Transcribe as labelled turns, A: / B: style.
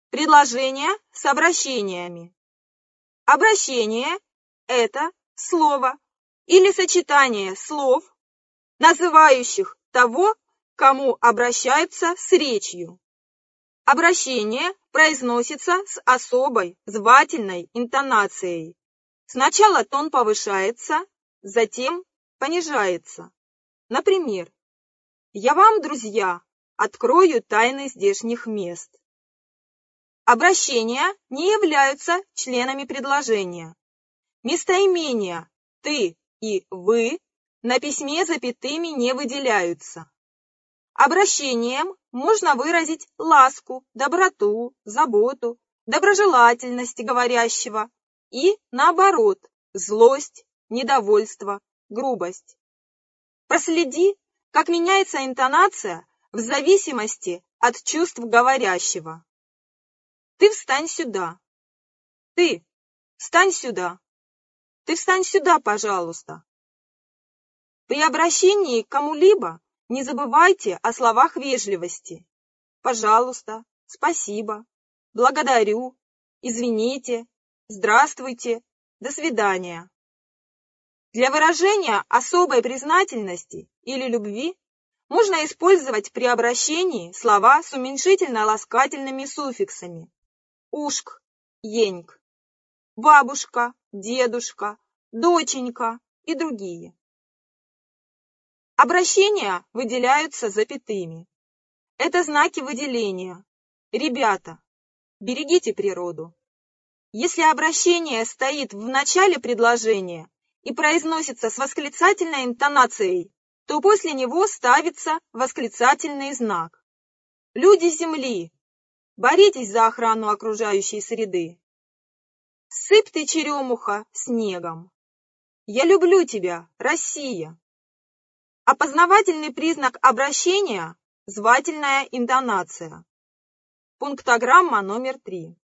A: Предложения с обращениями. Обращение – это слово или сочетание слов, называющих того, к кому обращаются с речью. Обращение произносится с особой звательной интонацией. Сначала тон повышается, затем понижается. Например, «Я вам, друзья, открою тайны здешних мест». Обращения не являются членами предложения. Местоимения «ты» и «вы» на письме запятыми не выделяются. Обращением можно выразить ласку, доброту, заботу, доброжелательность говорящего и, наоборот, злость, недовольство, грубость. Проследи, как меняется интонация в зависимости от чувств говорящего. Ты встань сюда. Ты встань сюда. Ты встань сюда, пожалуйста. При обращении к кому-либо не забывайте о словах вежливости. Пожалуйста, спасибо, благодарю, извините, здравствуйте, до свидания. Для выражения особой признательности или любви можно использовать при обращении слова с уменьшительно-ласкательными суффиксами. Ушк, еньк, бабушка, дедушка, доченька и другие. Обращения выделяются запятыми. Это знаки выделения. Ребята, берегите природу. Если обращение стоит в начале предложения и произносится с восклицательной интонацией, то после него ставится восклицательный знак. Люди Земли, боритесь за охрану окружающей среды. Сыпь ты, черемуха, снегом. Я люблю тебя, Россия. Опознавательный признак обращения – звательная интонация. Пунктограмма номер 3.